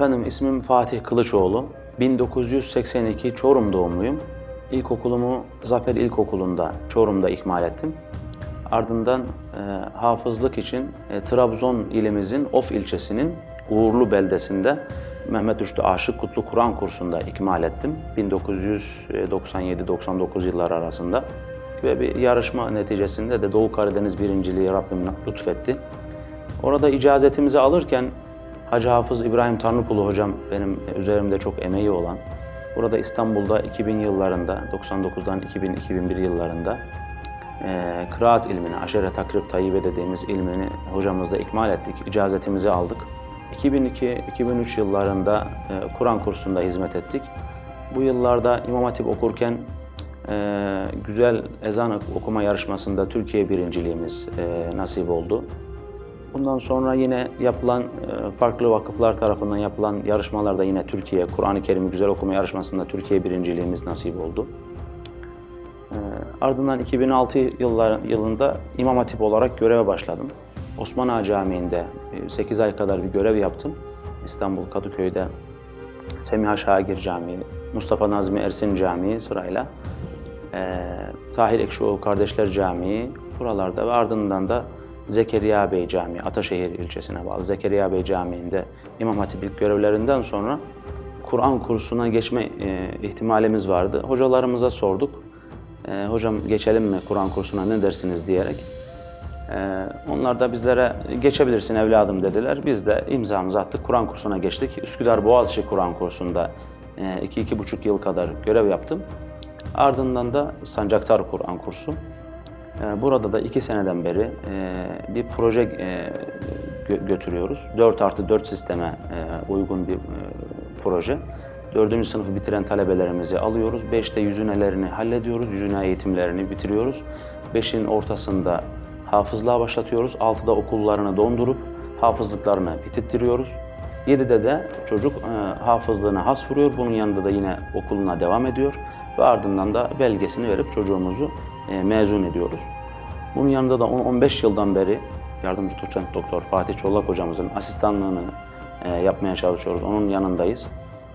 Efendim ismim Fatih Kılıçoğlu. 1982 Çorum doğumluyum. İlkokulumu Zafer İlkokulu'nda, Çorum'da ikmal ettim. Ardından hafızlık için Trabzon ilimizin Of ilçesinin Uğurlu beldesinde Mehmet Rüştü Aşık Kutlu Kur'an kursunda ikmal ettim. 1997-99 yılları arasında. Ve bir yarışma neticesinde de Doğu Karadeniz birinciliği Rabbim lütfetti. Orada icazetimizi alırken Hacı Hafız İbrahim Tanrıkulu hocam benim üzerimde çok emeği olan, burada İstanbul'da 2000 yıllarında, 99'dan 2000-2001 yıllarında kıraat ilmini, aşere takrib tayyibe dediğimiz ilmini hocamızla ikmal ettik, icazetimizi aldık. 2002-2003 yıllarında Kur'an kursunda hizmet ettik. Bu yıllarda İmam Hatip okurken güzel ezan okuma yarışmasında Türkiye birinciliğimiz nasip oldu. Bundan sonra yine yapılan farklı vakıflar tarafından yapılan yarışmalarda yine Türkiye, Kur'an-ı Kerim'i güzel okuma yarışmasında Türkiye birinciliğimiz nasip oldu. Ardından 2006 yılında İmam Hatip olarak göreve başladım. Osman Ağa Camii'nde 8 ay kadar bir görev yaptım. İstanbul Kadıköy'de Semiha Şagir Camii, Mustafa Nazmi Ersin Camii sırayla, Tahir Ekşioğlu Kardeşler Camii buralarda ve ardından da Zekeriya Bey Camii, Ataşehir ilçesine bağlı Zekeriya Bey Camii'nde İmam Hatiplik görevlerinden sonra Kur'an kursuna geçme ihtimalimiz vardı. Hocalarımıza sorduk. Hocam geçelim mi Kur'an kursuna ne dersiniz diyerek. Onlar da bizlere geçebilirsin evladım dediler. Biz de imzamızı attık, Kur'an kursuna geçtik. Üsküdar Boğaziçi Kur'an kursunda 2-2,5 yıl kadar görev yaptım. Ardından da Sancaktar Kur'an kursu. Burada da 2 seneden beri bir proje götürüyoruz. 4+4 sisteme uygun bir proje. 4. sınıfı bitiren talebelerimizi alıyoruz. 5'te yüzünelerini hallediyoruz. Yüzüne eğitimlerini bitiriyoruz. 5'in ortasında hafızlığa başlatıyoruz. 6'da okullarını dondurup hafızlıklarını bitirtiyoruz. 7'de de çocuk hafızlığına has vuruyor. Bunun yanında da yine okuluna devam ediyor. Ve ardından da belgesini verip çocuğumuzu mezun ediyoruz. Bunun yanında da 10-15 yıldan beri yardımcı doçent doktor Fatih Çollak hocamızın asistanlığını yapmaya çalışıyoruz. Onun yanındayız.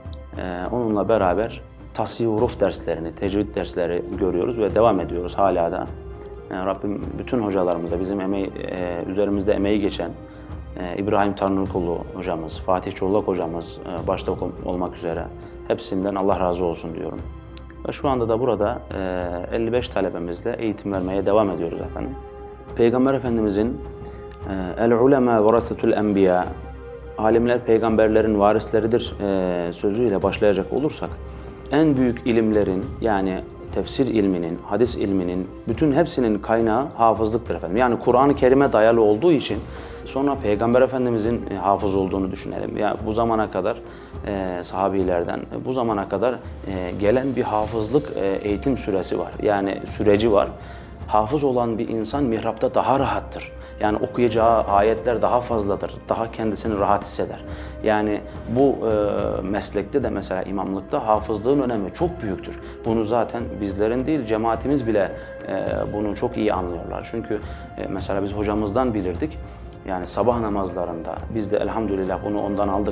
Onunla beraber tasih-i huruf derslerini, tecvid dersleri görüyoruz ve devam ediyoruz hala da. Rabbim bütün hocalarımıza, bizim üzerimizde emeği geçen İbrahim Tanrıkulu hocamız, Fatih Çollak hocamız başta olmak üzere hepsinden Allah razı olsun diyorum. Ve şu anda da burada 55 talebemizle eğitim vermeye devam ediyoruz efendim. Peygamber Efendimizin el-ulema verasetul enbiya, alimler peygamberlerin varisleridir sözüyle başlayacak olursak, en büyük ilimlerin yani tefsir ilminin, hadis ilminin bütün hepsinin kaynağı hafızlıktır efendim. Yani Kur'an-ı Kerim'e dayalı olduğu için sonra Peygamber Efendimizin hafız olduğunu düşünelim. Yani bu zamana kadar sahabilerden bu zamana kadar gelen bir hafızlık eğitim süresi var. Yani süreci var. Hafız olan bir insan mihrapta daha rahattır. Yani okuyacağı ayetler daha fazladır. Daha kendisini rahat hisseder. Yani bu meslekte de mesela imamlıkta hafızlığın önemi çok büyüktür. Bunu zaten bizlerin değil cemaatimiz bile bunu çok iyi anlıyorlar. Çünkü mesela biz hocamızdan bilirdik. Yani sabah namazlarında biz de elhamdülillah bunu ondan aldık,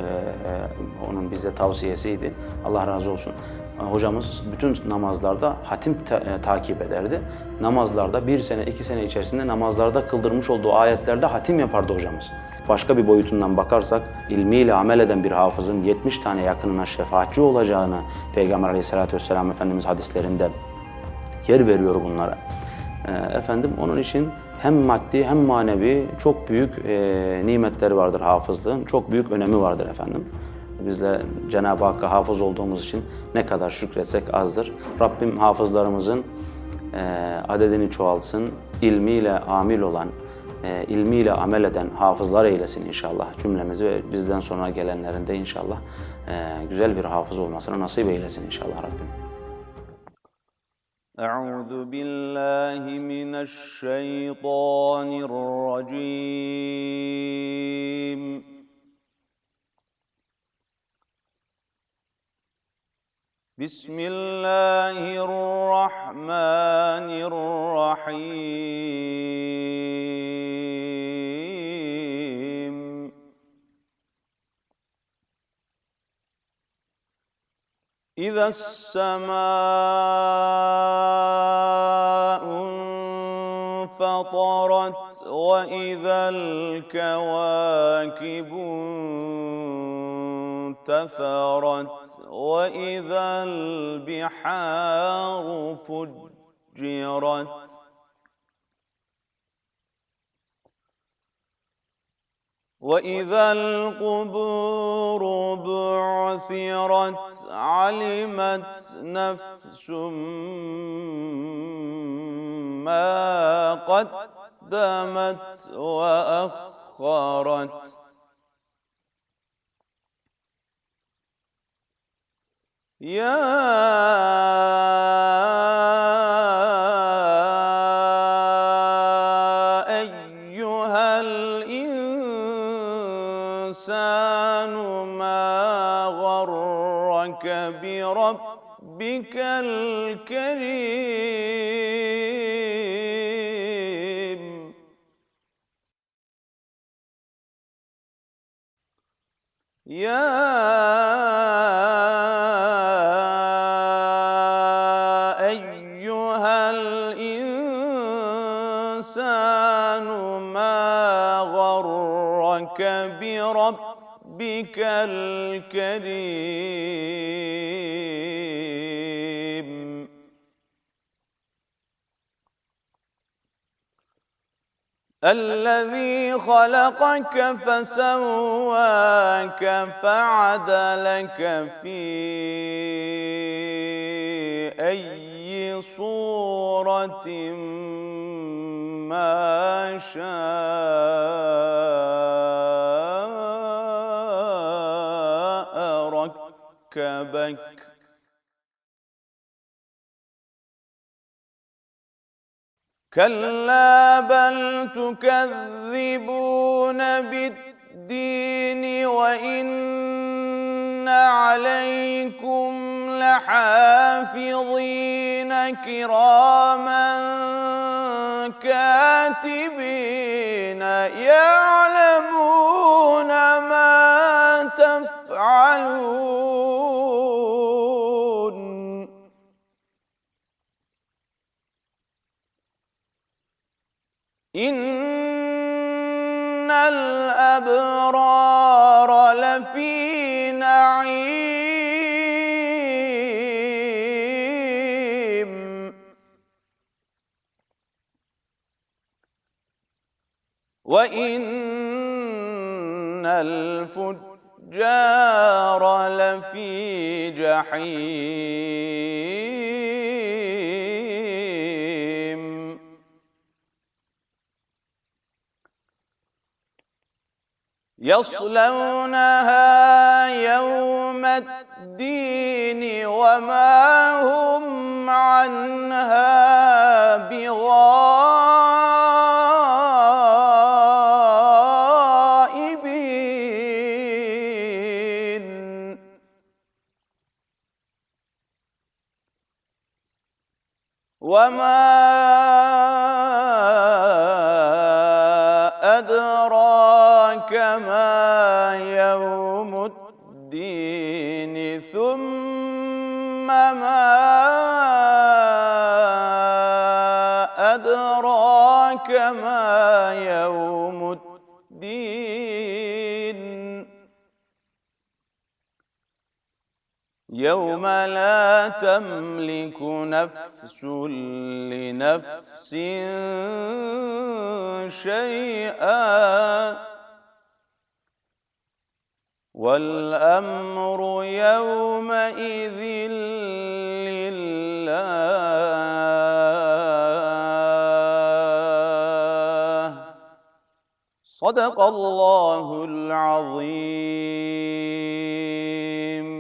onun bize tavsiyesiydi. Allah razı olsun. Hocamız bütün namazlarda hatim takip ederdi. Namazlarda 1 sene, 2 sene içerisinde namazlarda kıldırmış olduğu ayetlerde hatim yapardı hocamız. Başka bir boyutundan bakarsak ilmiyle amel eden bir hafızın 70 tane yakınına şefaatçi olacağını Peygamber Aleyhisselatü Vesselam Efendimiz hadislerinde yer veriyor bunlara. Efendim onun için hem maddi hem manevi çok büyük nimetleri vardır hafızlığın. Çok büyük önemi vardır efendim. Biz de Cenab-ı Hakk'a hafız olduğumuz için ne kadar şükretsek azdır. Rabbim hafızlarımızın adedini çoğalsın, ilmiyle amil olan, ilmiyle amel eden hafızlar eylesin inşallah cümlemizi ve bizden sonra gelenlerin de inşallah güzel bir hafız olmasına nasip eylesin inşallah Rabbim. Euzu billahi mineşşeytanirracim. Bismillahirrahmanirrahim. إذا السماء انفطرت وإذا الكواكب انتثرت وإذا البحار فجرت وإذا القبور بعثرت علمت نفس ما قدمت وأخرت يا أيها الإنسان ما غرك بربك الكريم يا أيها الإنسان ما غرك بربك الكريم الذي خلقك فسواك فعدلك في أي صورة ما شاء ركبك كلا بل تكذبون بالدين وإن عليكم لحافظين كراما كاتبين يعلمون ما تفعلون إن الأبرار لفي نعيم وإن الفجار لفي جحيم يصلونها يوم الدين وما هم عنها بغائبين وما أدراك ما يوم الدين ثم ما أدراك ما يوم الدين يوم لا تملك نفس لنفس شيئا والأمر يومئذ لله صدق الله العظيم.